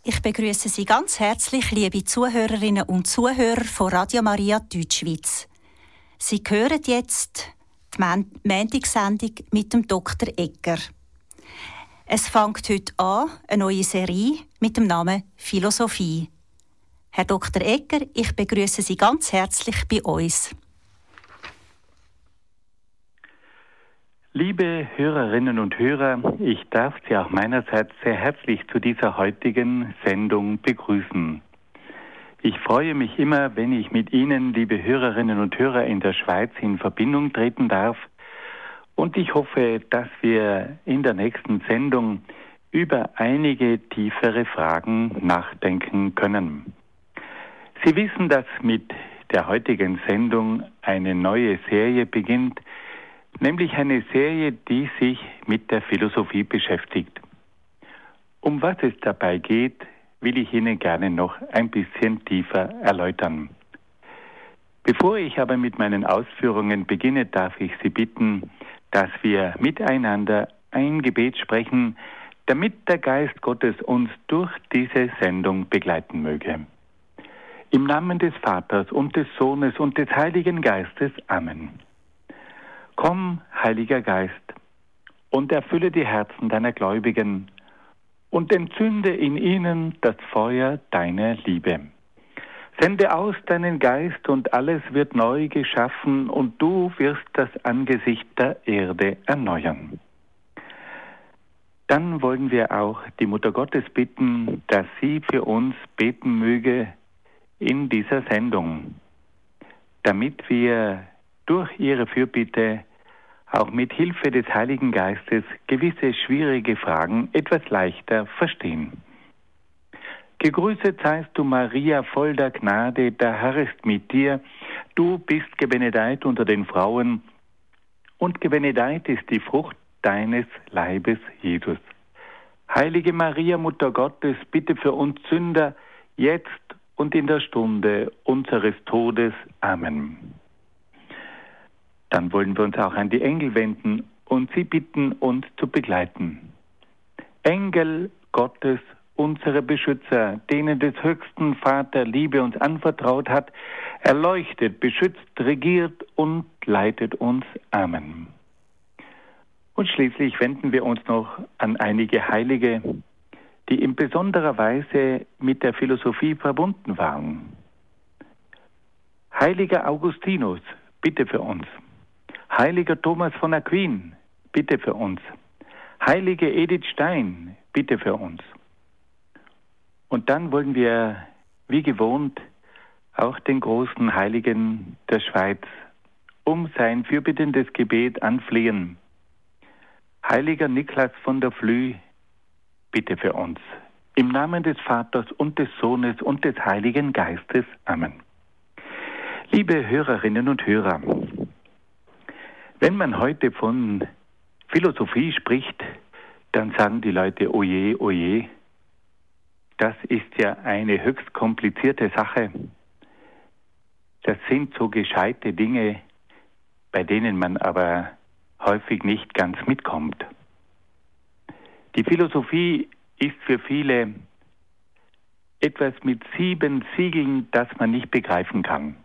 Ich begrüße Sie ganz herzlich, liebe Zuhörerinnen und Zuhörer von Radio Maria Deutschschweiz. Sie hören jetzt die Montagssendung mit dem Dr. Egger. Es fängt heute an, eine neue Serie mit dem Namen Philosophie. Herr Dr. Egger, ich begrüße Sie ganz herzlich bei uns. Liebe Hörerinnen und Hörer, ich darf Sie auch meinerseits sehr herzlich zu dieser heutigen Sendung begrüßen. Ich freue mich immer, wenn ich mit Ihnen, liebe Hörerinnen und Hörer in der Schweiz, in Verbindung treten darf. Und ich hoffe, dass wir in der nächsten Sendung über einige tiefere Fragen nachdenken können. Sie wissen, dass mit der heutigen Sendung eine neue Serie beginnt, nämlich eine Serie, die sich mit der Philosophie beschäftigt. Um was es dabei geht, will ich Ihnen gerne noch ein bisschen tiefer erläutern. Bevor ich aber mit meinen Ausführungen beginne, darf ich Sie bitten, dass wir miteinander ein Gebet sprechen, damit der Geist Gottes uns durch diese Sendung begleiten möge. Im Namen des Vaters und des Sohnes und des Heiligen Geistes. Amen. Komm, Heiliger Geist, und erfülle die Herzen deiner Gläubigen und entzünde in ihnen das Feuer deiner Liebe. Sende aus deinen Geist und alles wird neu geschaffen und du wirst das Angesicht der Erde erneuern. Dann wollen wir auch die Mutter Gottes bitten, dass sie für uns beten möge in dieser Sendung, damit wir durch ihre Fürbitte auch mit Hilfe des Heiligen Geistes gewisse schwierige Fragen etwas leichter verstehen. Gegrüßet seist du, Maria, voll der Gnade, der Herr ist mit dir. Du bist gebenedeit unter den Frauen und gebenedeit ist die Frucht deines Leibes, Jesus. Heilige Maria, Mutter Gottes, bitte für uns Sünder, jetzt und in der Stunde unseres Todes. Amen. Dann wollen wir uns auch an die Engel wenden und sie bitten, uns zu begleiten. Engel Gottes, unsere Beschützer, denen des höchsten Vater Liebe uns anvertraut hat, erleuchtet, beschützt, regiert und leitet uns. Amen. Und schließlich wenden wir uns noch an einige Heilige, die in besonderer Weise mit der Philosophie verbunden waren. Heiliger Augustinus, bitte für uns. Heiliger Thomas von Aquin, bitte für uns. Heilige Edith Stein, bitte für uns. Und dann wollen wir, wie gewohnt, auch den großen Heiligen der Schweiz um sein fürbittendes Gebet anflehen. Heiliger Niklas von der Flüe, bitte für uns. Im Namen des Vaters und des Sohnes und des Heiligen Geistes. Amen. Liebe Hörerinnen und Hörer, wenn man heute von Philosophie spricht, dann sagen die Leute, oje, oje, das ist ja eine höchst komplizierte Sache. Das sind so gescheite Dinge, bei denen man aber häufig nicht ganz mitkommt. Die Philosophie ist für viele etwas mit 7 Siegeln, das man nicht begreifen kann.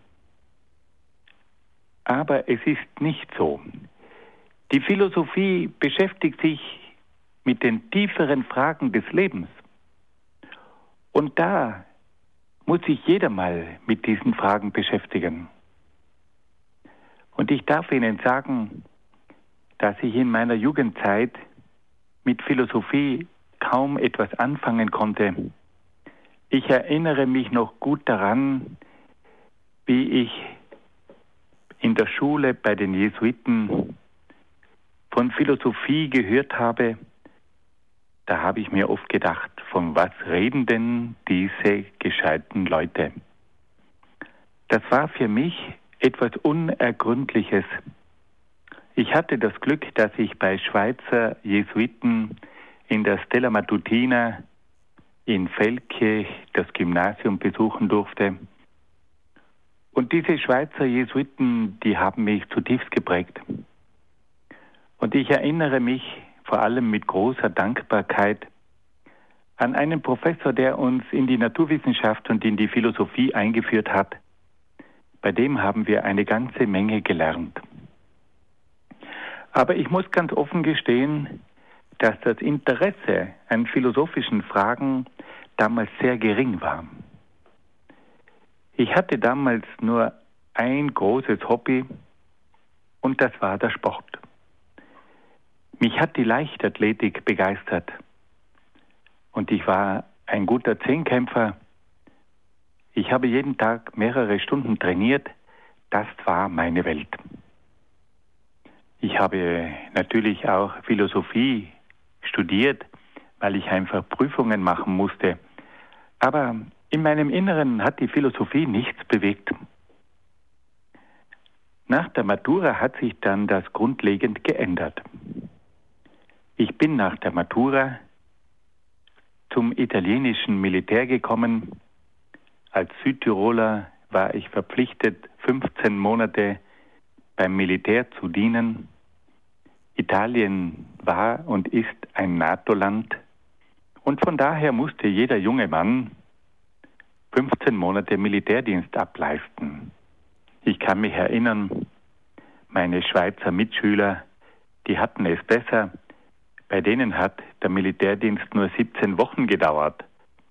Aber es ist nicht so. Die Philosophie beschäftigt sich mit den tieferen Fragen des Lebens. Und da muss sich jeder mal mit diesen Fragen beschäftigen. Und ich darf Ihnen sagen, dass ich in meiner Jugendzeit mit Philosophie kaum etwas anfangen konnte. Ich erinnere mich noch gut daran, wie ich in der Schule bei den Jesuiten von Philosophie gehört habe. Da habe ich mir oft gedacht, von was reden denn diese gescheiten Leute? Das war für mich etwas Unergründliches. Ich hatte das Glück, dass ich bei Schweizer Jesuiten in der Stella Matutina in Feldkirch das Gymnasium besuchen durfte. Und diese Schweizer Jesuiten, die haben mich zutiefst geprägt. Und ich erinnere mich vor allem mit großer Dankbarkeit an einen Professor, der uns in die Naturwissenschaft und in die Philosophie eingeführt hat. Bei dem haben wir eine ganze Menge gelernt. Aber ich muss ganz offen gestehen, dass das Interesse an philosophischen Fragen damals sehr gering war. Ich hatte damals nur ein großes Hobby und das war der Sport. Mich hat die Leichtathletik begeistert und ich war ein guter Zehnkämpfer. Ich habe jeden Tag mehrere Stunden trainiert. Das war meine Welt. Ich habe natürlich auch Philosophie studiert, weil ich einfach Prüfungen machen musste. Aber in meinem Inneren hat die Philosophie nichts bewegt. Nach der Matura hat sich dann das grundlegend geändert. Ich bin nach der Matura zum italienischen Militär gekommen. Als Südtiroler war ich verpflichtet, 15 Monate beim Militär zu dienen. Italien war und ist ein NATO-Land und von daher musste jeder junge Mann 15 Monate Militärdienst ableisten. Ich kann mich erinnern, meine Schweizer Mitschüler, die hatten es besser. Bei denen hat der Militärdienst nur 17 Wochen gedauert.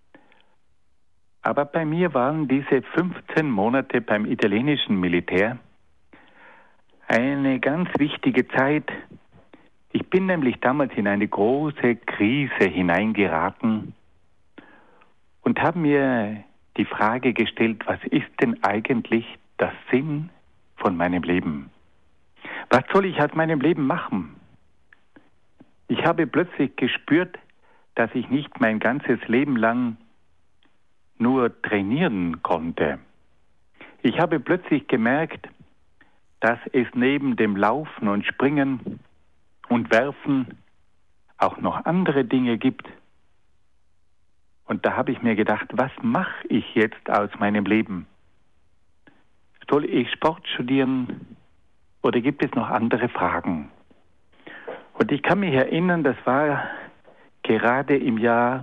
Aber bei mir waren diese 15 Monate beim italienischen Militär eine ganz wichtige Zeit. Ich bin nämlich damals in eine große Krise hineingeraten und habe mir die Frage gestellt, was ist denn eigentlich der Sinn von meinem Leben? Was soll ich aus meinem Leben machen? Ich habe plötzlich gespürt, dass ich nicht mein ganzes Leben lang nur trainieren konnte. Ich habe plötzlich gemerkt, dass es neben dem Laufen und Springen und Werfen auch noch andere Dinge gibt. Und da habe ich mir gedacht, was mache ich jetzt aus meinem Leben? Soll ich Sport studieren oder gibt es noch andere Fragen? Und ich kann mich erinnern, das war gerade im Jahr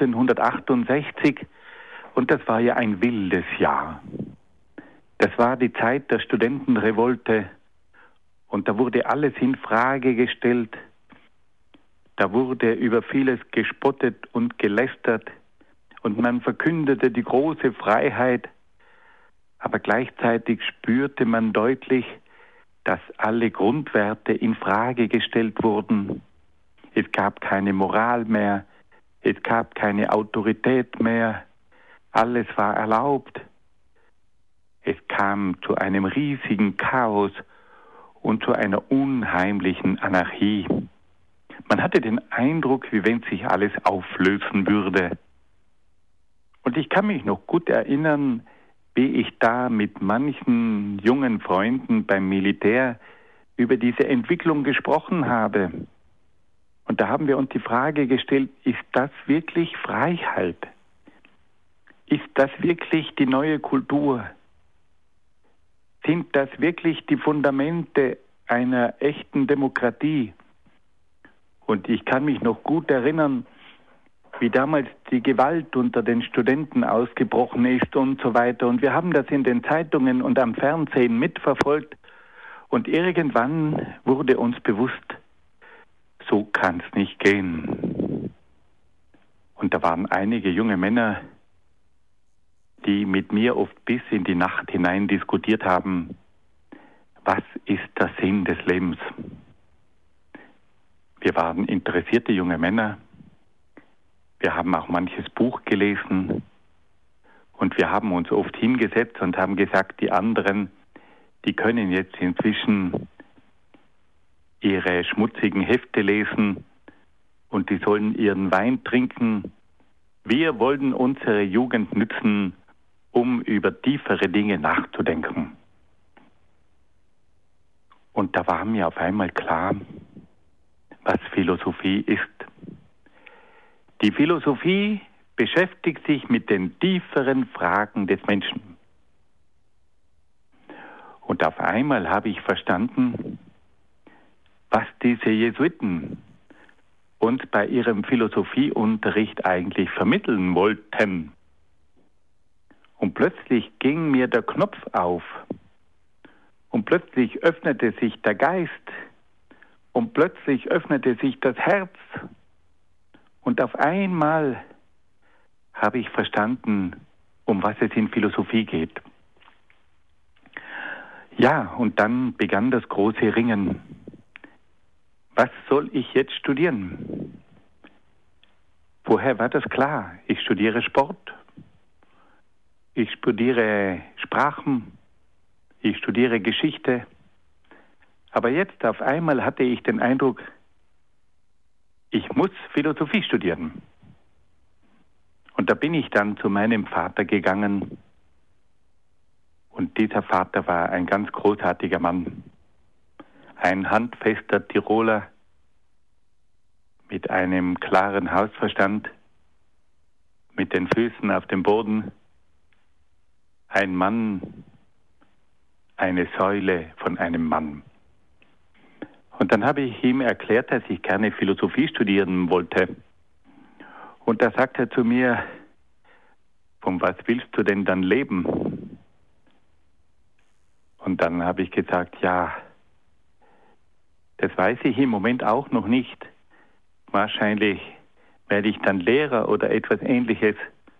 1968 und das war ja ein wildes Jahr. Das war die Zeit der Studentenrevolte und da wurde alles in Frage gestellt. Da wurde über vieles gespottet und gelästert und man verkündete die große Freiheit. Aber gleichzeitig spürte man deutlich, dass alle Grundwerte in Frage gestellt wurden. Es gab keine Moral mehr, es gab keine Autorität mehr, alles war erlaubt. Es kam zu einem riesigen Chaos und zu einer unheimlichen Anarchie. Man hatte den Eindruck, wie wenn sich alles auflösen würde. Und ich kann mich noch gut erinnern, wie ich da mit manchen jungen Freunden beim Militär über diese Entwicklung gesprochen habe. Und da haben wir uns die Frage gestellt, ist das wirklich Freiheit? Ist das wirklich die neue Kultur? Sind das wirklich die Fundamente einer echten Demokratie? Und ich kann mich noch gut erinnern, wie damals die Gewalt unter den Studenten ausgebrochen ist und so weiter. Und wir haben das in den Zeitungen und am Fernsehen mitverfolgt. Und irgendwann wurde uns bewusst, so kann es nicht gehen. Und da waren einige junge Männer, die mit mir oft bis in die Nacht hinein diskutiert haben, was ist der Sinn des Lebens? Wir waren interessierte junge Männer. Wir haben auch manches Buch gelesen und wir haben uns oft hingesetzt und haben gesagt, die anderen, die können jetzt inzwischen ihre schmutzigen Hefte lesen und die sollen ihren Wein trinken. Wir wollen unsere Jugend nützen, um über tiefere Dinge nachzudenken. Und da war mir auf einmal klar, was Philosophie ist. Die Philosophie beschäftigt sich mit den tieferen Fragen des Menschen. Und auf einmal habe ich verstanden, was diese Jesuiten uns bei ihrem Philosophieunterricht eigentlich vermitteln wollten. Und plötzlich ging mir der Knopf auf. Und plötzlich öffnete sich der Geist. Und plötzlich öffnete sich das Herz. Und auf einmal habe ich verstanden, um was es in Philosophie geht. Ja, und dann begann das große Ringen. Was soll ich jetzt studieren? Vorher war das klar. Ich studiere Sport. Ich studiere Sprachen. Ich studiere Geschichte. Aber jetzt auf einmal hatte ich den Eindruck, ich muss Philosophie studieren. Und da bin ich dann zu meinem Vater gegangen. Und dieser Vater war ein ganz großartiger Mann. Ein handfester Tiroler mit einem klaren Hausverstand, mit den Füßen auf dem Boden. Ein Mann, eine Säule von einem Mann. Und dann habe ich ihm erklärt, dass ich gerne Philosophie studieren wollte. Und da sagt er zu mir, von was willst du denn dann leben? Und dann habe ich gesagt, ja, das weiß ich im Moment auch noch nicht. Wahrscheinlich werde ich dann Lehrer oder etwas Ähnliches.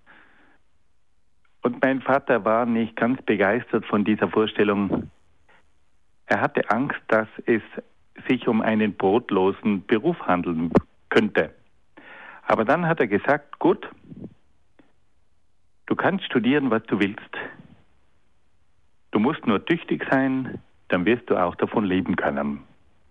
Und mein Vater war nicht ganz begeistert von dieser Vorstellung. Er hatte Angst, dass es sich um einen brotlosen Beruf handeln könnte. Aber dann hat er gesagt, gut, du kannst studieren, was du willst. Du musst nur tüchtig sein, dann wirst du auch davon leben können.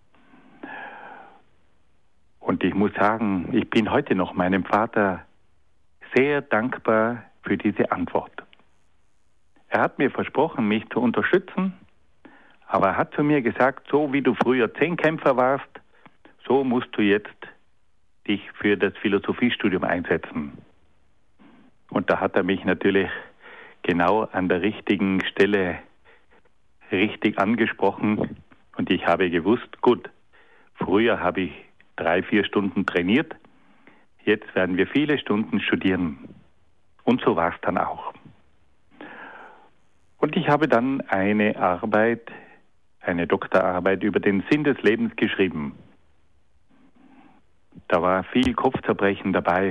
Und ich muss sagen, ich bin heute noch meinem Vater sehr dankbar für diese Antwort. Er hat mir versprochen, mich zu unterstützen, aber er hat zu mir gesagt, so wie du früher Zehnkämpfer warst, so musst du jetzt dich für das Philosophiestudium einsetzen. Und da hat er mich natürlich genau an der richtigen Stelle richtig angesprochen. Und ich habe gewusst, gut, früher habe ich 3-4 Stunden trainiert, jetzt werden wir viele Stunden studieren. Und so war es dann auch. Und ich habe dann eine Doktorarbeit über den Sinn des Lebens geschrieben. Da war viel Kopfzerbrechen dabei.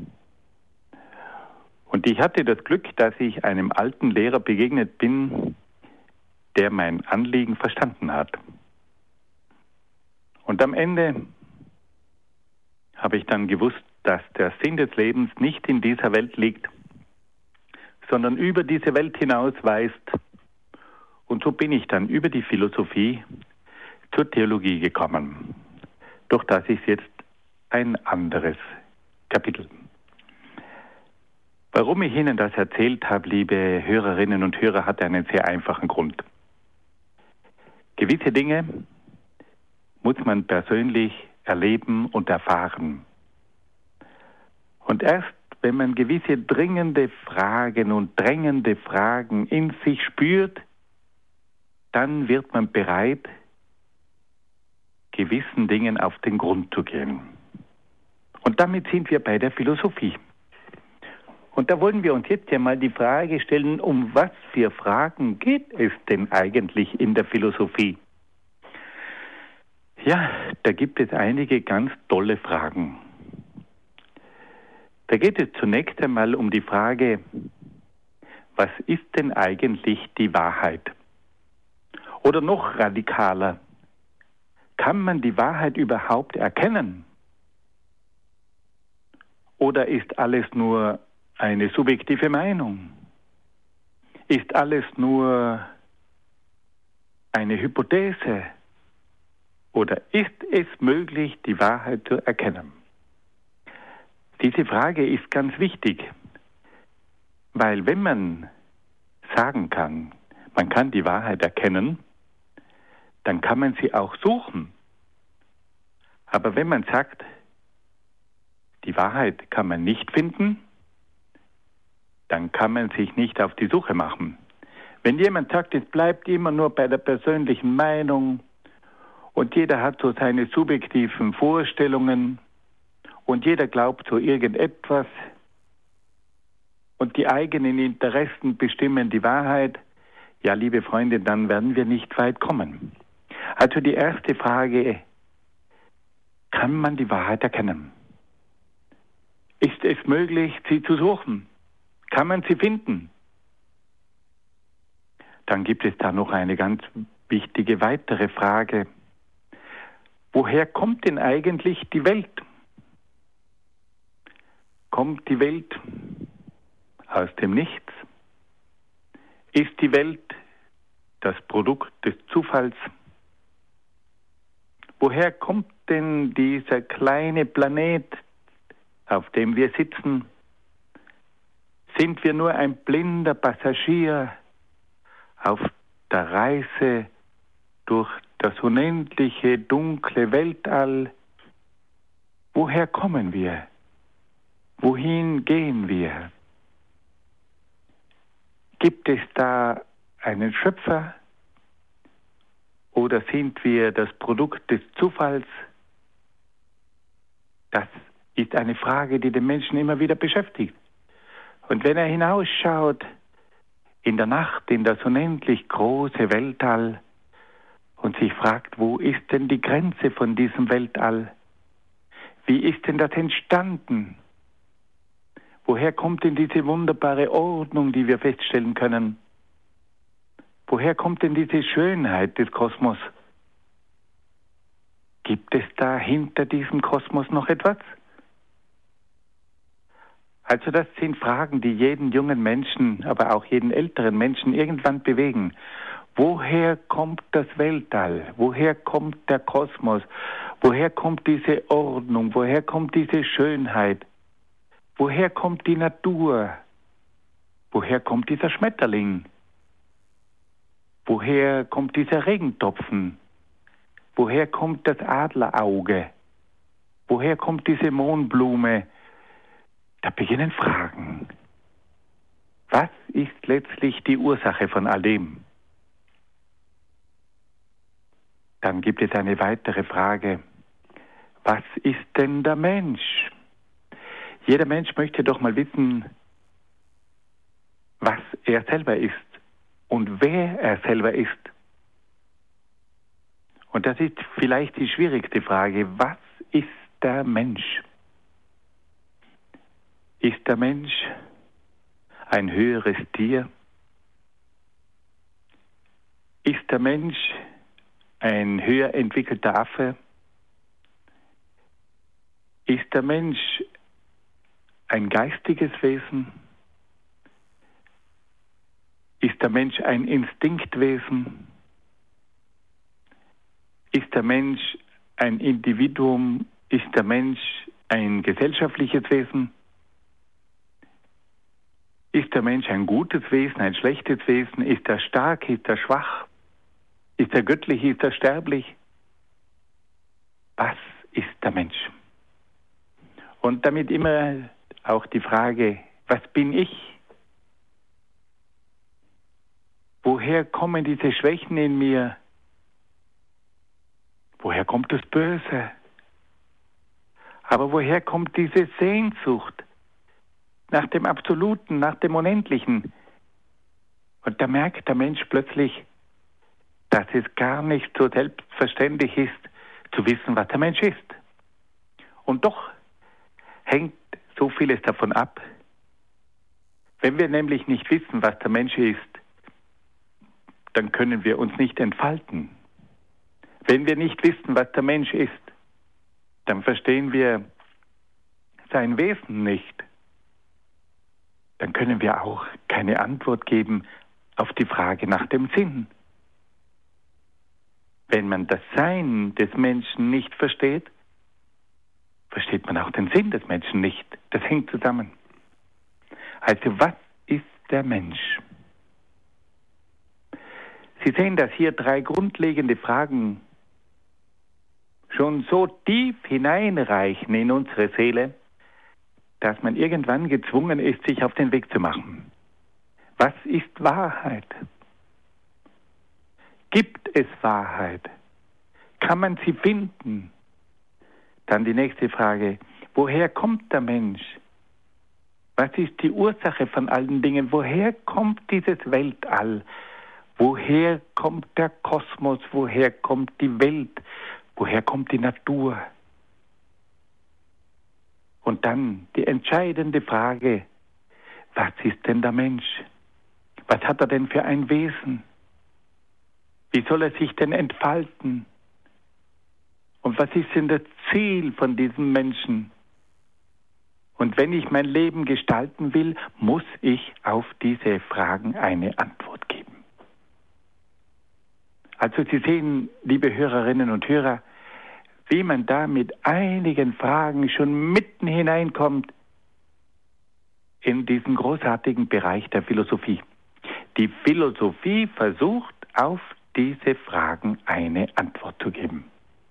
Und ich hatte das Glück, dass ich einem alten Lehrer begegnet bin, der mein Anliegen verstanden hat. Und am Ende habe ich dann gewusst, dass der Sinn des Lebens nicht in dieser Welt liegt, sondern über diese Welt hinaus weist. Und so bin ich dann über die Philosophie zur Theologie gekommen. Doch das ist jetzt ein anderes Kapitel. Warum ich Ihnen das erzählt habe, liebe Hörerinnen und Hörer, hat einen sehr einfachen Grund. Gewisse Dinge muss man persönlich erleben und erfahren. Und erst wenn man gewisse dringende Fragen und drängende Fragen in sich spürt, dann wird man bereit, gewissen Dingen auf den Grund zu gehen. Und damit sind wir bei der Philosophie. Und da wollen wir uns jetzt ja mal die Frage stellen, um was für Fragen geht es denn eigentlich in der Philosophie? Ja, da gibt es einige ganz tolle Fragen. Da geht es zunächst einmal um die Frage, was ist denn eigentlich die Wahrheit? Oder noch radikaler, kann man die Wahrheit überhaupt erkennen? Oder ist alles nur eine subjektive Meinung? Ist alles nur eine Hypothese? Oder ist es möglich, die Wahrheit zu erkennen? Diese Frage ist ganz wichtig, weil wenn man sagen kann, man kann die Wahrheit erkennen, dann kann man sie auch suchen. Aber wenn man sagt, die Wahrheit kann man nicht finden, dann kann man sich nicht auf die Suche machen. Wenn jemand sagt, es bleibt immer nur bei der persönlichen Meinung und jeder hat so seine subjektiven Vorstellungen, und jeder glaubt so irgendetwas und die eigenen Interessen bestimmen die Wahrheit, ja, liebe Freunde, dann werden wir nicht weit kommen. Also die erste Frage: Kann man die Wahrheit erkennen? Ist es möglich, sie zu suchen? Kann man sie finden? Dann gibt es da noch eine ganz wichtige weitere Frage. Woher kommt denn eigentlich die Welt? Kommt die Welt aus dem Nichts? Ist die Welt das Produkt des Zufalls? Woher kommt denn dieser kleine Planet, auf dem wir sitzen? Sind wir nur ein blinder Passagier auf der Reise durch das unendliche, dunkle Weltall? Woher kommen wir? Wohin gehen wir? Gibt es da einen Schöpfer? Oder sind wir das Produkt des Zufalls? Das ist eine Frage, die den Menschen immer wieder beschäftigt. Und wenn er hinausschaut in der Nacht in das unendlich große Weltall und sich fragt, wo ist denn die Grenze von diesem Weltall? Wie ist denn das entstanden? Woher kommt denn diese wunderbare Ordnung, die wir feststellen können? Woher kommt denn diese Schönheit des Kosmos? Gibt es da hinter diesem Kosmos noch etwas? Also das sind Fragen, die jeden jungen Menschen, aber auch jeden älteren Menschen irgendwann bewegen. Woher kommt das Weltall? Woher kommt der Kosmos? Woher kommt diese Ordnung? Woher kommt diese Schönheit? Woher kommt die Natur? Woher kommt dieser Schmetterling? Woher kommt dieser Regentropfen? Woher kommt das Adlerauge? Woher kommt diese Mohnblume? Da beginnen Fragen. Was ist letztlich die Ursache von all dem? Dann gibt es eine weitere Frage. Was ist denn der Mensch? Jeder Mensch möchte doch mal wissen, was er selber ist und wer er selber ist. Und das ist vielleicht die schwierigste Frage. Was ist der Mensch? Ist der Mensch ein höheres Tier? Ist der Mensch ein höher entwickelter Affe? Ist der Mensch ein geistiges Wesen? Ist der Mensch ein Instinktwesen? Ist der Mensch ein Individuum? Ist der Mensch ein gesellschaftliches Wesen? Ist der Mensch ein gutes Wesen, ein schlechtes Wesen? Ist er stark? Ist er schwach? Ist er göttlich? Ist er sterblich? Was ist der Mensch? Und damit immer auch die Frage, was bin ich? Woher kommen diese Schwächen in mir? Woher kommt das Böse? Aber woher kommt diese Sehnsucht nach dem Absoluten, nach dem Unendlichen? Und da merkt der Mensch plötzlich, dass es gar nicht so selbstverständlich ist, zu wissen, was der Mensch ist. Und doch hängt so vieles davon ab. Wenn wir nämlich nicht wissen, was der Mensch ist, dann können wir uns nicht entfalten. Wenn wir nicht wissen, was der Mensch ist, dann verstehen wir sein Wesen nicht. Dann können wir auch keine Antwort geben auf die Frage nach dem Sinn. Wenn man das Sein des Menschen nicht versteht, versteht man auch den Sinn des Menschen nicht. Das hängt zusammen. Also was ist der Mensch? Sie sehen, dass hier 3 grundlegende Fragen schon so tief hineinreichen in unsere Seele, dass man irgendwann gezwungen ist, sich auf den Weg zu machen. Was ist Wahrheit? Gibt es Wahrheit? Kann man sie finden? Dann die nächste Frage. Woher kommt der Mensch? Was ist die Ursache von allen Dingen? Woher kommt dieses Weltall? Woher kommt der Kosmos? Woher kommt die Welt? Woher kommt die Natur? Und dann die entscheidende Frage, was ist denn der Mensch? Was hat er denn für ein Wesen? Wie soll er sich denn entfalten? Und was ist denn das Ziel von diesem Menschen? Und wenn ich mein Leben gestalten will, muss ich auf diese Fragen eine Antwort geben. Also Sie sehen, liebe Hörerinnen und Hörer, wie man da mit einigen Fragen schon mitten hineinkommt in diesen großartigen Bereich der Philosophie. Die Philosophie versucht, auf diese Fragen eine Antwort zu geben.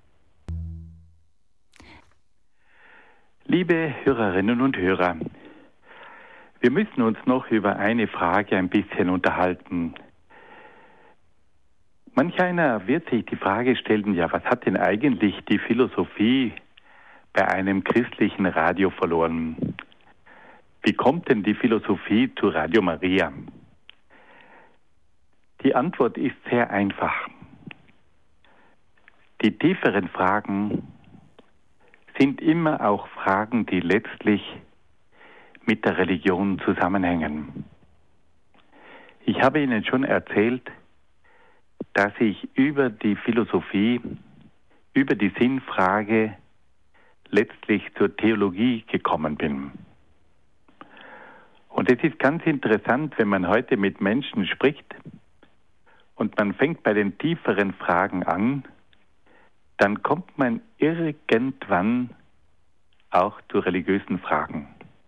Liebe Hörerinnen und Hörer, wir müssen uns noch über eine Frage ein bisschen unterhalten. Manch einer wird sich die Frage stellen, ja, was hat denn eigentlich die Philosophie bei einem christlichen Radio verloren? Wie kommt denn die Philosophie zu Radio Maria? Die Antwort ist sehr einfach. Die tieferen Fragen sind immer auch Fragen, die letztlich mit der Religion zusammenhängen. Ich habe Ihnen schon erzählt, dass ich über die Philosophie, über die Sinnfrage letztlich zur Theologie gekommen bin. Und es ist ganz interessant, wenn man heute mit Menschen spricht und man fängt bei den tieferen Fragen an, dann kommt man irgendwann auch zu religiösen Fragen.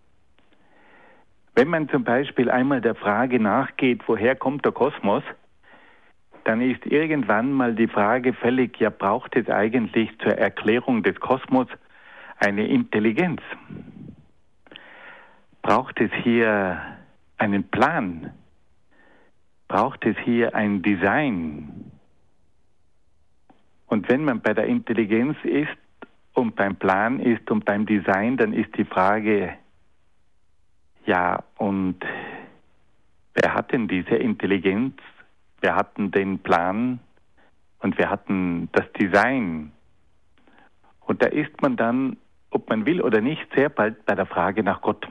Wenn man zum Beispiel einmal der Frage nachgeht, woher kommt der Kosmos, dann ist irgendwann mal die Frage fällig, ja, braucht es eigentlich zur Erklärung des Kosmos eine Intelligenz? Braucht es hier einen Plan? Braucht es hier ein Design? Und wenn man bei der Intelligenz ist und beim Plan ist und beim Design, dann ist die Frage, ja, und wer hat denn diese Intelligenz? Wir hatten den Plan und wir hatten das Design. Und da ist man dann, ob man will oder nicht, sehr bald bei der Frage nach Gott.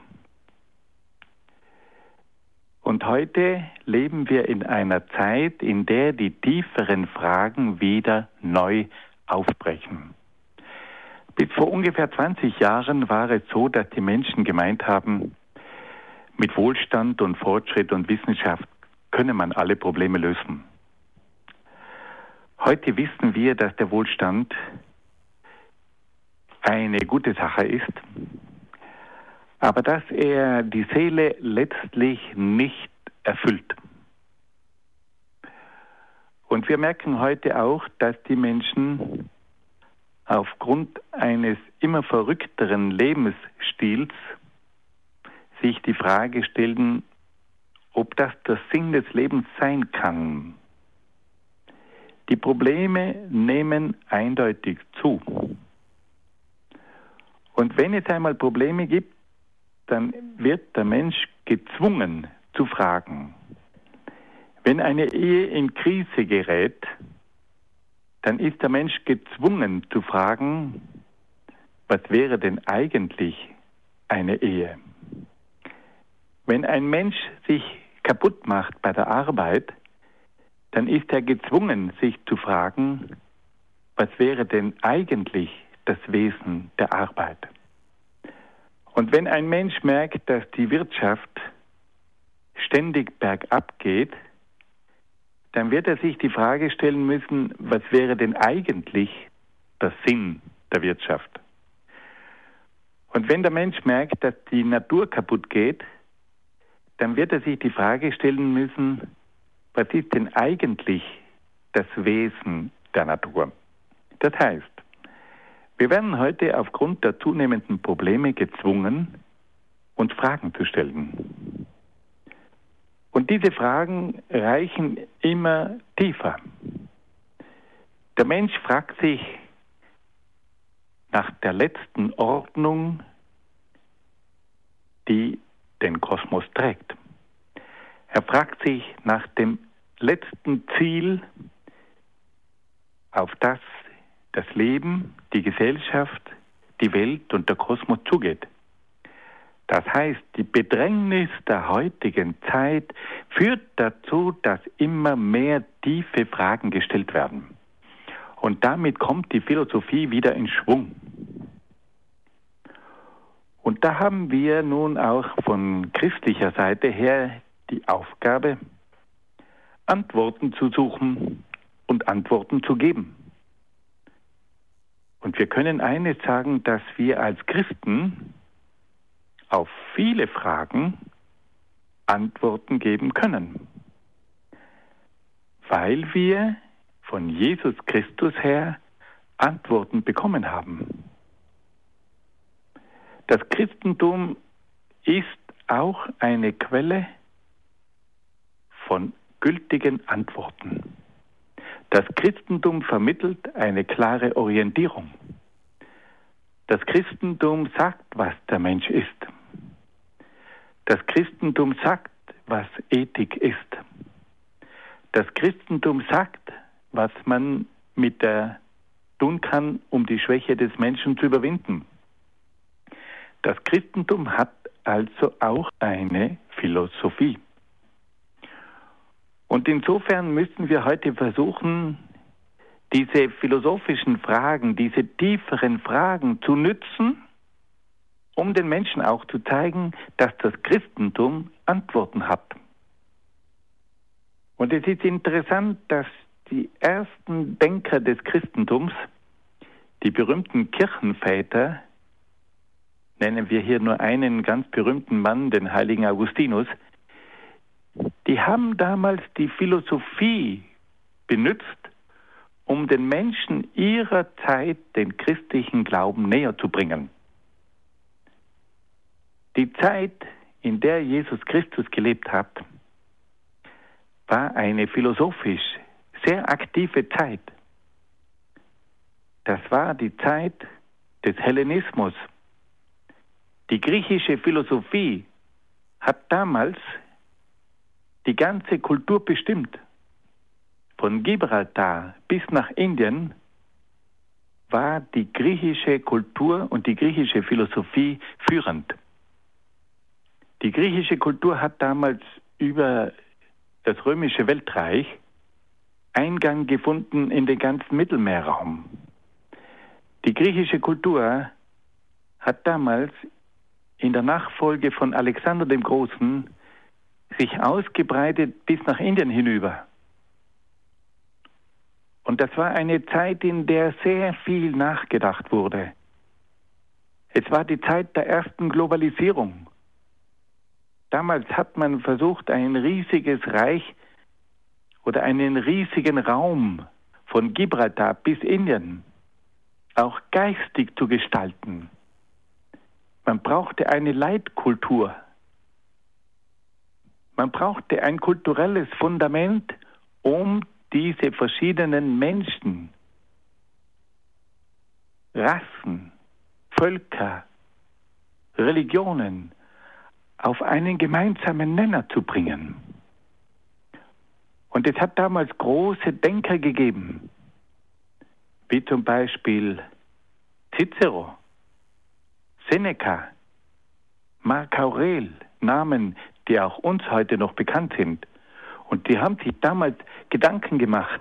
Und heute leben wir in einer Zeit, in der die tieferen Fragen wieder neu aufbrechen. Bis vor ungefähr 20 Jahren war es so, dass die Menschen gemeint haben, mit Wohlstand und Fortschritt und Wissenschaft könne man alle Probleme lösen. Heute wissen wir, dass der Wohlstand eine gute Sache ist, aber dass er die Seele letztlich nicht erfüllt. Und wir merken heute auch, dass die Menschen aufgrund eines immer verrückteren Lebensstils sich die Frage stellen, ob das der Sinn des Lebens sein kann. Die Probleme nehmen eindeutig zu. Und wenn es einmal Probleme gibt, dann wird der Mensch gezwungen zu fragen. Wenn eine Ehe in Krise gerät, dann ist der Mensch gezwungen zu fragen, was wäre denn eigentlich eine Ehe? Wenn ein Mensch sich kaputt macht bei der Arbeit, dann ist er gezwungen, sich zu fragen, was wäre denn eigentlich das Wesen der Arbeit? Und wenn ein Mensch merkt, dass die Wirtschaft ständig bergab geht, dann wird er sich die Frage stellen müssen, was wäre denn eigentlich der Sinn der Wirtschaft? Und wenn der Mensch merkt, dass die Natur kaputt geht, dann wird er sich die Frage stellen müssen, was ist denn eigentlich das Wesen der Natur? Das heißt, wir werden heute aufgrund der zunehmenden Probleme gezwungen, uns Fragen zu stellen. Und diese Fragen reichen immer tiefer. Der Mensch fragt sich nach der letzten Ordnung die den Kosmos trägt. Er fragt sich nach dem letzten Ziel, auf das das Leben, die Gesellschaft, die Welt und der Kosmos zugeht. Das heißt, die Bedrängnis der heutigen Zeit führt dazu, dass immer mehr tiefe Fragen gestellt werden. Und damit kommt die Philosophie wieder in Schwung. Und da haben wir nun auch von christlicher Seite her die Aufgabe, Antworten zu suchen und Antworten zu geben. Und wir können eines sagen, dass wir als Christen auf viele Fragen Antworten geben können, weil wir von Jesus Christus her Antworten bekommen haben. Das Christentum ist auch eine Quelle von gültigen Antworten. Das Christentum vermittelt eine klare Orientierung. Das Christentum sagt, was der Mensch ist. Das Christentum sagt, was Ethik ist. Das Christentum sagt, was man tun kann, um die Schwäche des Menschen zu überwinden. Das Christentum hat also auch eine Philosophie. Und insofern müssen wir heute versuchen, diese philosophischen Fragen, diese tieferen Fragen zu nützen, um den Menschen auch zu zeigen, dass das Christentum Antworten hat. Und es ist interessant, dass die ersten Denker des Christentums, die berühmten Kirchenväter, nennen wir hier nur einen ganz berühmten Mann, den heiligen Augustinus, die haben damals die Philosophie benutzt, um den Menschen ihrer Zeit den christlichen Glauben näher zu bringen. Die Zeit, in der Jesus Christus gelebt hat, war eine philosophisch sehr aktive Zeit. Das war die Zeit des Hellenismus. Die griechische Philosophie hat damals die ganze Kultur bestimmt. Von Gibraltar bis nach Indien war die griechische Kultur und die griechische Philosophie führend. Die griechische Kultur hat damals über das römische Weltreich Eingang gefunden in den ganzen Mittelmeerraum. Die griechische Kultur hat damals in der Nachfolge von Alexander dem Großen sich ausgebreitet bis nach Indien hinüber. Und das war eine Zeit, in der sehr viel nachgedacht wurde. Es war die Zeit der ersten Globalisierung. Damals hat man versucht, ein riesiges Reich oder einen riesigen Raum von Gibraltar bis Indien auch geistig zu gestalten. Man brauchte eine Leitkultur. Man brauchte ein kulturelles Fundament, um diese verschiedenen Menschen, Rassen, Völker, Religionen auf einen gemeinsamen Nenner zu bringen. Und es hat damals große Denker gegeben, wie zum Beispiel Cicero, Seneca, Marc Aurel, Namen, die auch uns heute noch bekannt sind. Und die haben sich damals Gedanken gemacht,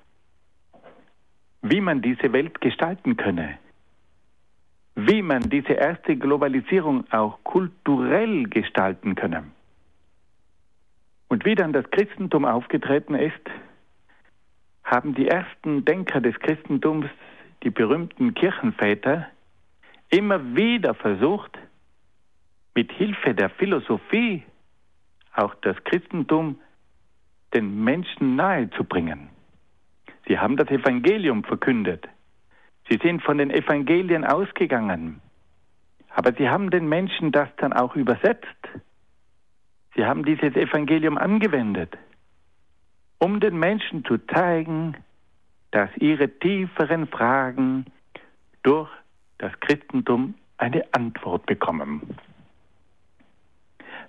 wie man diese Welt gestalten könne, wie man diese erste Globalisierung auch kulturell gestalten könne. Und wie dann das Christentum aufgetreten ist, haben die ersten Denker des Christentums, die berühmten Kirchenväter, immer wieder versucht, mit Hilfe der Philosophie auch das Christentum den Menschen nahezubringen. Sie haben das Evangelium verkündet. Sie sind von den Evangelien ausgegangen. Aber sie haben den Menschen das dann auch übersetzt. Sie haben dieses Evangelium angewendet, um den Menschen zu zeigen, dass ihre tieferen Fragen durch das Christentum eine Antwort bekommen.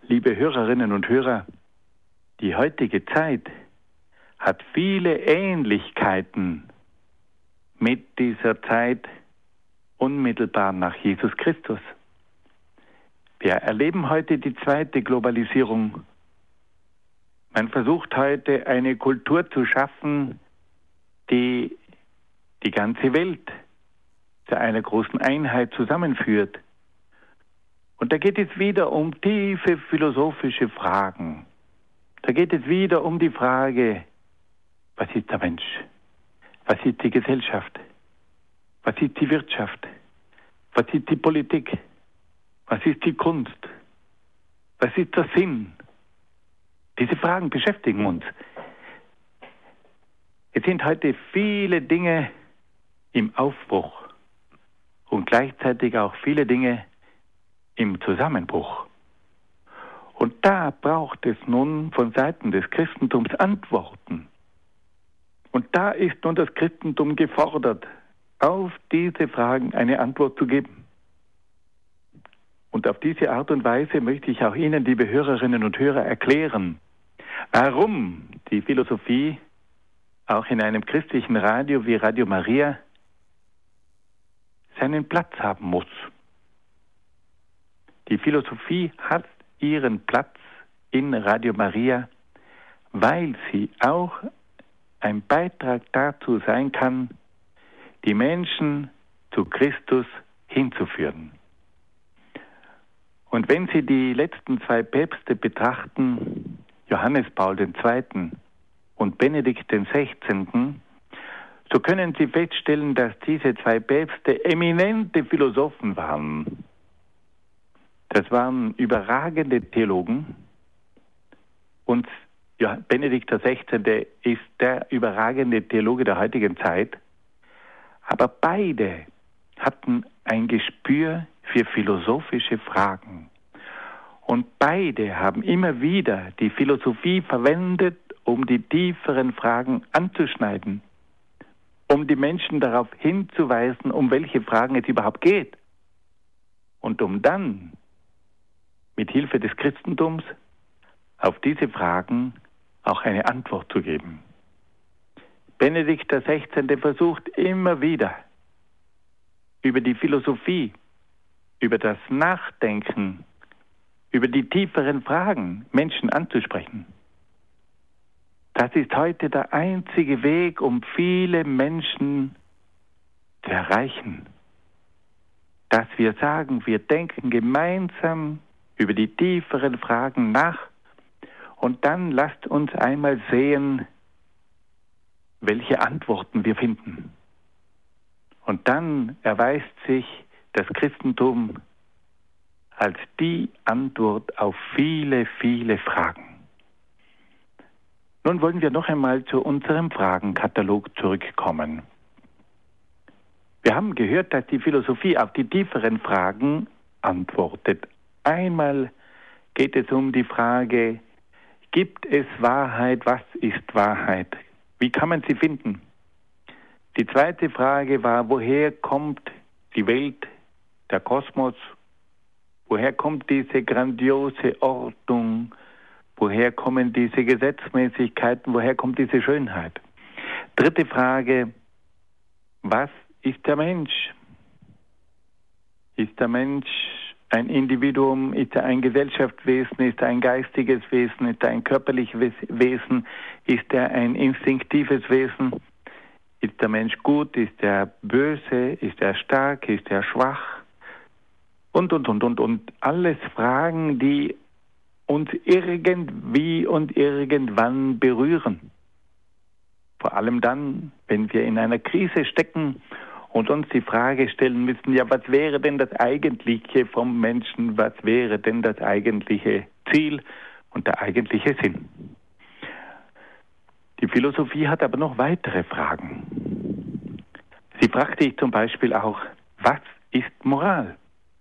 liebe Hörerinnen und Hörer, die heutige Zeit hat viele Ähnlichkeiten mit dieser Zeit unmittelbar nach Jesus Christus. Wir erleben heute die zweite Globalisierung. Man versucht heute eine Kultur zu schaffen, die die ganze Welt zu einer großen Einheit zusammenführt. Und da geht es wieder um tiefe philosophische Fragen. Da geht es wieder um die Frage, was ist der Mensch? Was ist die Gesellschaft? Was ist die Wirtschaft? Was ist die Politik? Was ist die Kunst? Was ist der Sinn? Diese Fragen beschäftigen uns. Es sind heute viele Dinge im Aufbruch und gleichzeitig auch viele Dinge im Zusammenbruch. Und da braucht es nun von Seiten des Christentums Antworten. Und da ist nun das Christentum gefordert, auf diese Fragen eine Antwort zu geben. Und auf diese Art und Weise möchte ich auch Ihnen, liebe Hörerinnen und Hörer, erklären, warum die Philosophie auch in einem christlichen Radio wie Radio Maria seinen Platz haben muss. Die Philosophie hat ihren Platz in Radio Maria, weil sie auch ein Beitrag dazu sein kann, die Menschen zu Christus hinzuführen. Und wenn Sie die letzten zwei Päpste betrachten, Johannes Paul II. Und Benedikt XVI., so können Sie feststellen, dass diese zwei Päpste eminente Philosophen waren. Das waren überragende Theologen. Und Benedikt XVI. Ist der überragende Theologe der heutigen Zeit. Aber beide hatten ein Gespür für philosophische Fragen. Und beide haben immer wieder die Philosophie verwendet, um die tieferen Fragen anzuschneiden, um die Menschen darauf hinzuweisen, um welche Fragen es überhaupt geht. Und um dann mit Hilfe des Christentums auf diese Fragen auch eine Antwort zu geben. Benedikt XVI. Versucht immer wieder über die Philosophie, über das Nachdenken, über die tieferen Fragen Menschen anzusprechen. Das ist heute der einzige Weg, um viele Menschen zu erreichen. Dass wir sagen, wir denken gemeinsam über die tieferen Fragen nach und dann lasst uns einmal sehen, welche Antworten wir finden. Und dann erweist sich das Christentum als die Antwort auf viele, viele Fragen. Nun wollen wir noch einmal zu unserem Fragenkatalog zurückkommen. Wir haben gehört, dass die Philosophie auf die tieferen Fragen antwortet. Einmal geht es um die Frage, gibt es Wahrheit? Was ist Wahrheit? Wie kann man sie finden? Die zweite Frage war, woher kommt die Welt, der Kosmos? Woher kommt diese grandiose Ordnung? Woher kommen diese Gesetzmäßigkeiten? Woher kommt diese Schönheit? Dritte Frage, was ist der Mensch? Ist der Mensch ein Individuum? Ist er ein Gesellschaftswesen? Ist er ein geistiges Wesen? Ist er ein körperliches Wesen? Ist er ein instinktives Wesen? Ist der Mensch gut? Ist er böse? Ist er stark? Ist er schwach? Und. Alles Fragen, die uns irgendwie und irgendwann berühren. Vor allem dann, wenn wir in einer Krise stecken und uns die Frage stellen müssen, ja, was wäre denn das Eigentliche vom Menschen? Was wäre denn das eigentliche Ziel und der eigentliche Sinn? Die Philosophie hat aber noch weitere Fragen. Sie fragt sich zum Beispiel auch, was ist Moral?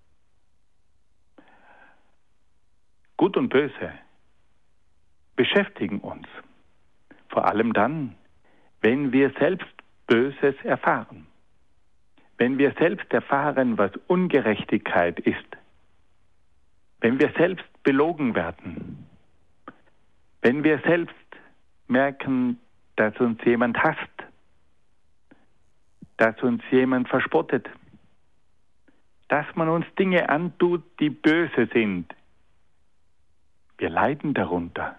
Gut und Böse beschäftigen uns. Vor allem dann, wenn wir selbst Böses erfahren. Wenn wir selbst erfahren, was Ungerechtigkeit ist. wenn wir selbst belogen werden, wenn wir selbst merken, dass uns jemand hasst, dass uns jemand verspottet, dass man uns Dinge antut, die böse sind. Wir leiden darunter.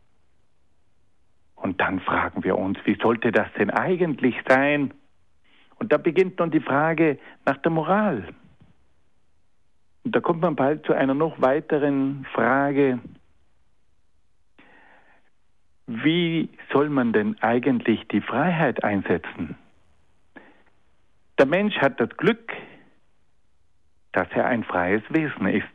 Und dann fragen wir uns, wie sollte das denn eigentlich sein? Und da beginnt nun die Frage nach der Moral. Und da kommt man bald zu einer noch weiteren Frage. Wie soll man denn eigentlich die Freiheit einsetzen? Der Mensch hat das Glück, dass er ein freies Wesen ist.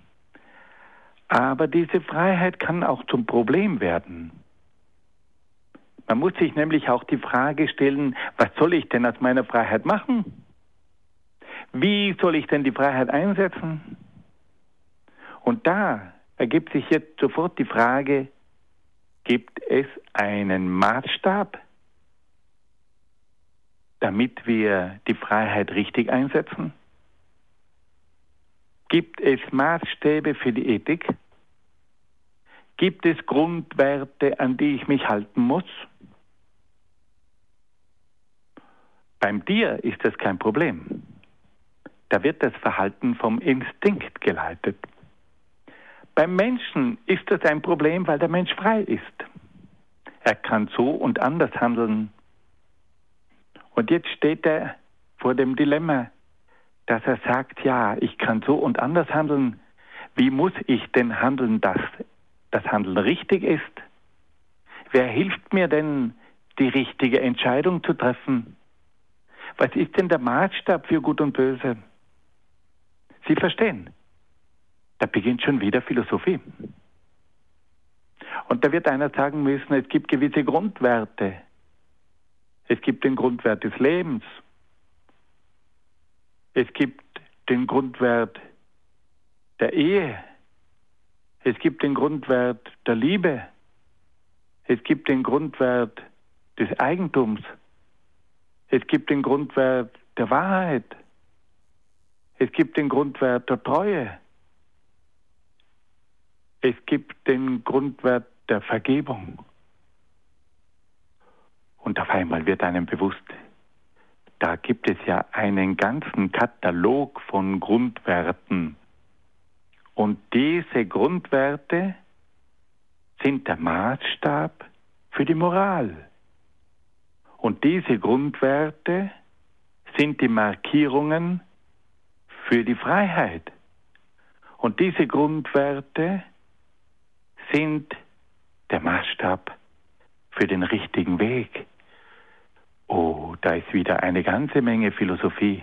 Aber diese Freiheit kann auch zum Problem werden. Man muss sich nämlich auch die Frage stellen, was soll ich denn aus meiner Freiheit machen? Wie soll ich denn die Freiheit einsetzen? Und da ergibt sich jetzt sofort die Frage, gibt es einen Maßstab, damit wir die Freiheit richtig einsetzen? Gibt es Maßstäbe für die Ethik? Gibt es Grundwerte, an die ich mich halten muss? Beim Tier ist das kein Problem. Da wird das Verhalten vom Instinkt geleitet. Beim Menschen ist das ein Problem, weil der Mensch frei ist. Er kann so und anders handeln. Und jetzt steht er vor dem Dilemma, dass er sagt, ja, ich kann so und anders handeln. Wie muss ich denn handeln, dass das Handeln richtig ist? Wer hilft mir denn, die richtige Entscheidung zu treffen? Was ist denn der Maßstab für Gut und Böse? Sie verstehen, da beginnt schon wieder Philosophie. Und da wird einer sagen müssen, es gibt gewisse Grundwerte. Es gibt den Grundwert des Lebens. Es gibt den Grundwert der Ehe. Es gibt den Grundwert der Liebe. Es gibt den Grundwert des Eigentums. Es gibt den Grundwert der Wahrheit. Es gibt den Grundwert der Treue. Es gibt den Grundwert der Vergebung. Und auf einmal wird einem bewusst, da gibt es ja einen ganzen Katalog von Grundwerten. Und diese Grundwerte sind der Maßstab für die Moral. Und diese Grundwerte sind die Markierungen für die Freiheit. Und diese Grundwerte sind der Maßstab für den richtigen Weg. Oh, da ist wieder eine ganze Menge Philosophie.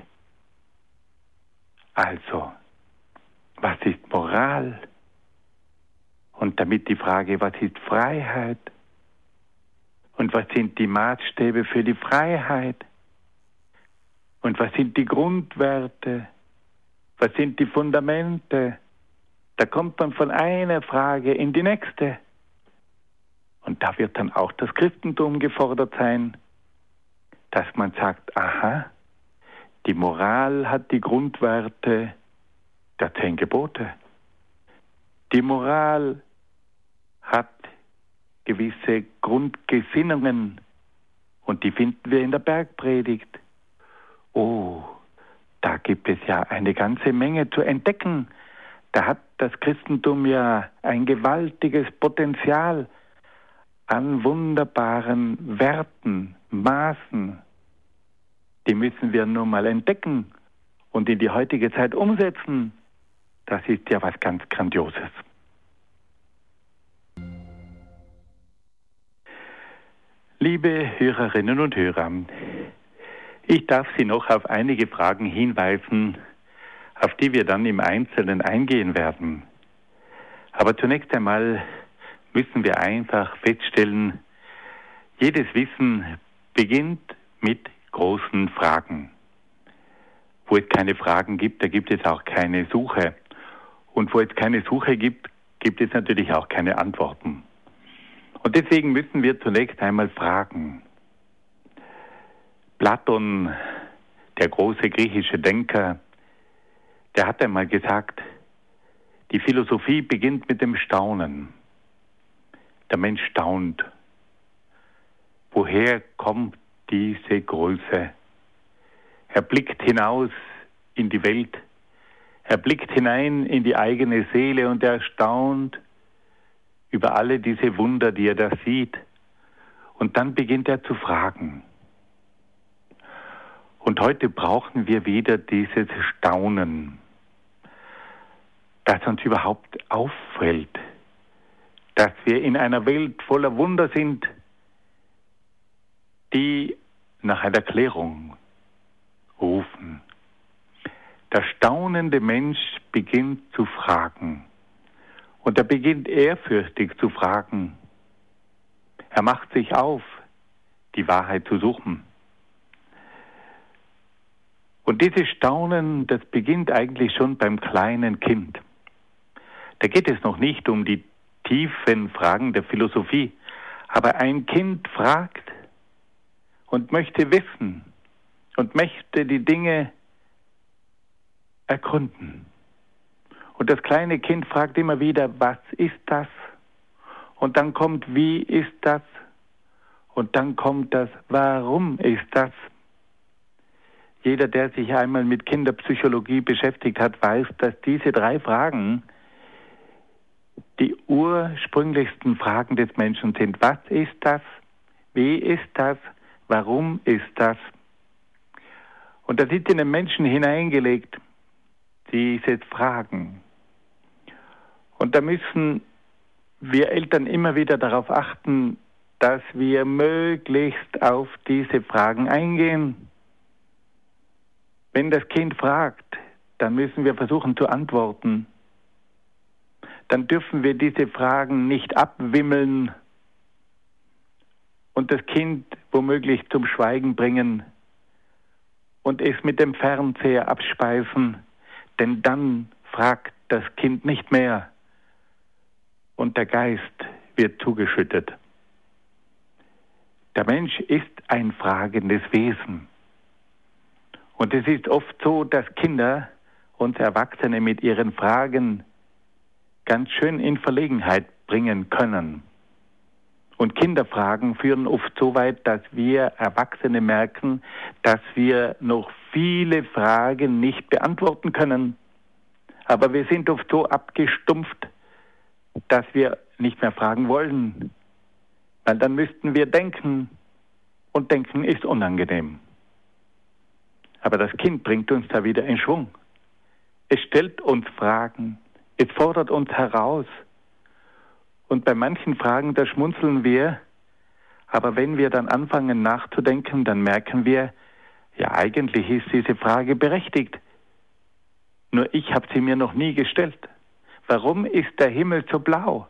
Also, was ist Moral? Und damit die Frage, was ist Freiheit? Und was sind die Maßstäbe für die Freiheit? Und was sind die Grundwerte? Was sind die Fundamente? Da kommt man von einer Frage in die nächste. Und da wird dann auch das Christentum gefordert sein, dass man sagt, aha, die Moral hat die Grundwerte der 10 Gebote. Die Moral hat gewisse Grundgesinnungen und die finden wir in der Bergpredigt. Oh, da gibt es ja eine ganze Menge zu entdecken. Da hat das Christentum ja ein gewaltiges Potenzial an wunderbaren Werten, Maßen. Die müssen wir nur mal entdecken und in die heutige Zeit umsetzen. Das ist ja was ganz Grandioses. Liebe Hörerinnen und Hörer, ich darf Sie noch auf einige Fragen hinweisen, auf die wir dann im Einzelnen eingehen werden. Aber zunächst einmal müssen wir einfach feststellen, jedes Wissen beginnt mit großen Fragen. Wo es keine Fragen gibt, da gibt es auch keine Suche. Und wo es keine Suche gibt, gibt es natürlich auch keine Antworten. Und deswegen müssen wir zunächst einmal fragen. Platon, der große griechische Denker, der hat einmal gesagt, Die Philosophie beginnt mit dem Staunen. Der Mensch staunt. Woher kommt diese Größe? Er blickt hinaus in die Welt. Er blickt hinein in die eigene Seele und er staunt über alle diese Wunder, die er da sieht. Und dann beginnt er zu fragen. Und heute brauchen wir wieder dieses Staunen, das uns überhaupt auffällt, dass wir in einer Welt voller Wunder sind, die nach einer Klärung rufen. Der staunende Mensch beginnt zu fragen. Und er beginnt ehrfürchtig zu fragen. Er macht sich auf, die Wahrheit zu suchen. Und dieses Staunen, das beginnt eigentlich schon beim kleinen Kind. Da geht es noch nicht um die tiefen Fragen der Philosophie, aber ein Kind fragt und möchte wissen und möchte die Dinge ergründen. Und das kleine Kind fragt immer wieder, was ist das? Und dann kommt, wie ist das? Und dann kommt das, warum ist das? Jeder, der sich einmal mit Kinderpsychologie beschäftigt hat, weiß, dass diese 3 Fragen die ursprünglichsten Fragen des Menschen sind. Was ist das? Wie ist das? Warum ist das? Und das ist in den Menschen hineingelegt, diese Fragen. Und da müssen wir Eltern immer wieder darauf achten, dass wir möglichst auf diese Fragen eingehen. Wenn das Kind fragt, dann müssen wir versuchen zu antworten. Dann dürfen wir diese Fragen nicht abwimmeln und das Kind womöglich zum Schweigen bringen und es mit dem Fernseher abspeisen, denn dann fragt das Kind nicht mehr und der Geist wird zugeschüttet. Der Mensch ist ein fragendes Wesen. Und es ist oft so, dass Kinder uns Erwachsene mit ihren Fragen ganz schön in Verlegenheit bringen können. Und Kinderfragen führen oft so weit, dass wir Erwachsene merken, dass wir noch viele Fragen nicht beantworten können. Aber wir sind oft so abgestumpft, dass wir nicht mehr fragen wollen. Weil dann müssten wir denken. Und denken ist unangenehm. Aber das Kind bringt uns da wieder in Schwung. Es stellt uns Fragen. Es fordert uns heraus. Und bei manchen Fragen, da schmunzeln wir. Aber wenn wir dann anfangen nachzudenken, dann merken wir, ja, eigentlich ist diese Frage berechtigt. Nur ich habe sie mir noch nie gestellt. Warum ist der Himmel so blau?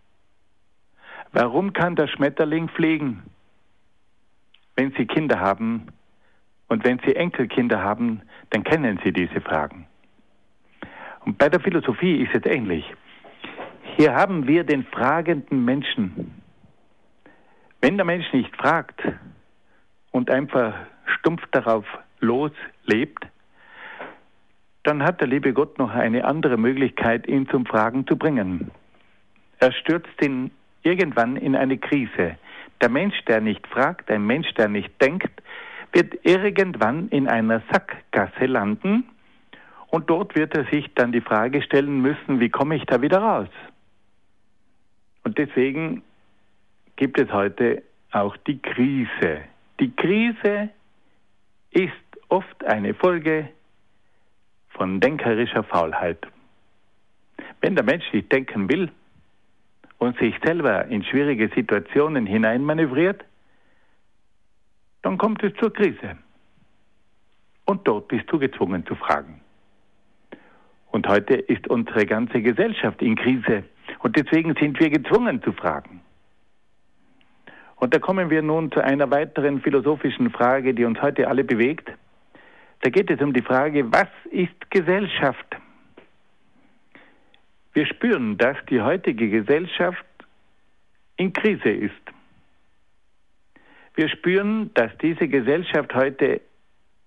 Warum kann der Schmetterling fliegen? Wenn Sie Kinder haben und wenn Sie Enkelkinder haben, dann kennen Sie diese Fragen. Und bei der Philosophie ist es ähnlich. Hier haben wir den fragenden Menschen. Wenn der Mensch nicht fragt und einfach stumpf darauf loslebt, dann hat der liebe Gott noch eine andere Möglichkeit, ihn zum Fragen zu bringen. Er stürzt ihn irgendwann in eine Krise. Der Mensch, der nicht fragt, ein Mensch, der nicht denkt, wird irgendwann in einer Sackgasse landen und dort wird er sich dann die Frage stellen müssen, wie komme ich da wieder raus? Und deswegen gibt es heute auch die Krise. Die Krise ist oft eine Folge von denkerischer Faulheit. Wenn der Mensch nicht denken will und sich selber in schwierige Situationen hineinmanövriert, dann kommt es zur Krise. Und dort bist du gezwungen zu fragen. Und heute ist unsere ganze Gesellschaft in Krise. Und deswegen sind wir gezwungen zu fragen. Und da kommen wir nun zu einer weiteren philosophischen Frage, die uns heute alle bewegt. Da geht es um die Frage, was ist Gesellschaft? Wir spüren, dass die heutige Gesellschaft in Krise ist. Wir spüren, dass diese Gesellschaft heute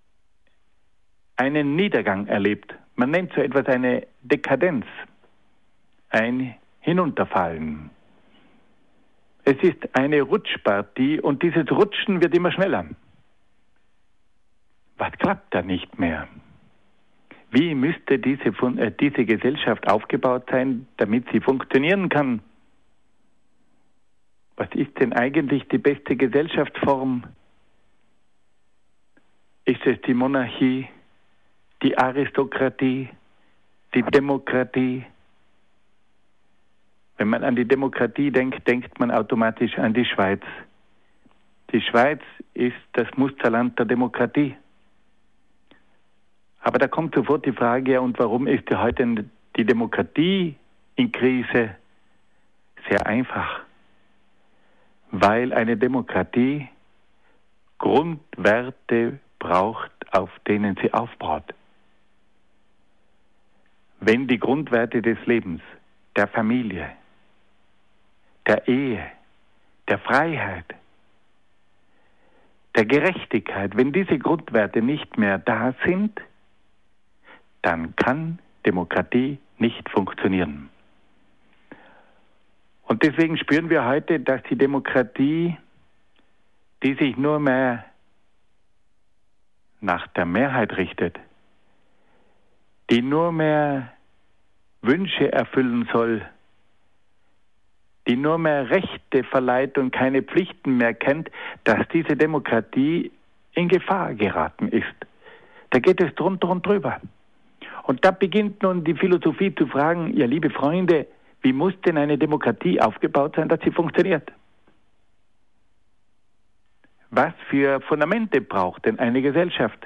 einen Niedergang erlebt. Man nennt so etwas eine Dekadenz. ein Hinunterfallen. Es ist eine Rutschpartie und dieses Rutschen wird immer schneller. Was klappt da nicht mehr? Wie müsste diese Gesellschaft aufgebaut sein, damit sie funktionieren kann? Was ist denn eigentlich die beste Gesellschaftsform? Ist es die Monarchie, die Aristokratie, die Demokratie? Wenn man an die Demokratie denkt, denkt man automatisch an die Schweiz. Die Schweiz ist das Musterland der Demokratie. Aber da kommt sofort die Frage, und warum ist heute die Demokratie in Krise? Sehr einfach. Weil eine Demokratie Grundwerte braucht, auf denen sie aufbaut. Wenn die Grundwerte des Lebens, der Familie, der Ehe, der Freiheit, der Gerechtigkeit, wenn diese Grundwerte nicht mehr da sind, dann kann Demokratie nicht funktionieren. Und deswegen spüren wir heute, dass die Demokratie, die sich nur mehr nach der Mehrheit richtet, die nur mehr Wünsche erfüllen soll, die nur mehr Rechte verleiht und keine Pflichten mehr kennt, dass diese Demokratie in Gefahr geraten ist. Da geht es drunter und drüber. Und da beginnt nun die Philosophie zu fragen, ja liebe Freunde, wie muss denn eine Demokratie aufgebaut sein, dass sie funktioniert? Was für Fundamente braucht denn eine Gesellschaft?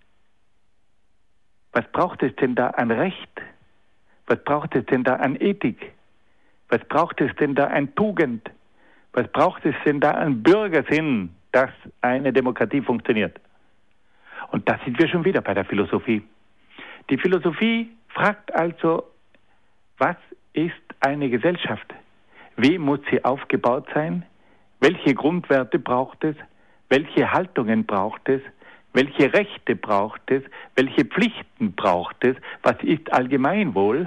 Was braucht es denn da an Recht? Was braucht es denn da an Ethik? Was braucht es denn da an Tugend? Was braucht es denn da an Bürgersinn, dass eine Demokratie funktioniert? Und da sind wir schon wieder bei der Philosophie. Die Philosophie fragt also, was ist eine Gesellschaft? Wie muss sie aufgebaut sein? Welche Grundwerte braucht es? Welche Haltungen braucht es? Welche Rechte braucht es? Welche Pflichten braucht es? Was ist Allgemeinwohl?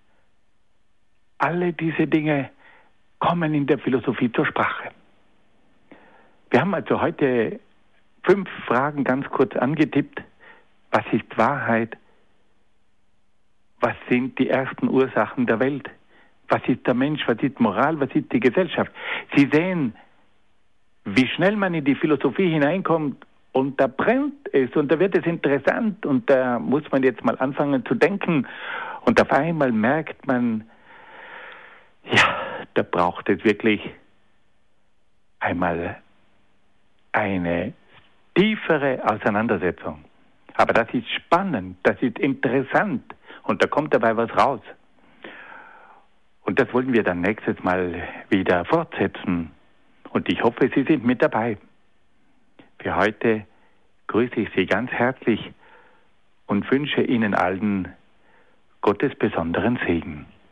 Alle diese Dinge kommen in der Philosophie zur Sprache. Wir haben also heute 5 Fragen ganz kurz angetippt. Was ist Wahrheit? Was sind die ersten Ursachen der Welt? Was ist der Mensch? Was ist Moral? Was ist die Gesellschaft? Sie sehen, wie schnell man in die Philosophie hineinkommt und da brennt es und da wird es interessant und da muss man jetzt mal anfangen zu denken und auf einmal merkt man, ja, da braucht es wirklich einmal eine tiefere Auseinandersetzung. Aber das ist spannend, das ist interessant und da kommt dabei was raus. Und das wollen wir dann nächstes Mal wieder fortsetzen. Und ich hoffe, Sie sind mit dabei. Für heute grüße ich Sie ganz herzlich und wünsche Ihnen allen Gottes besonderen Segen.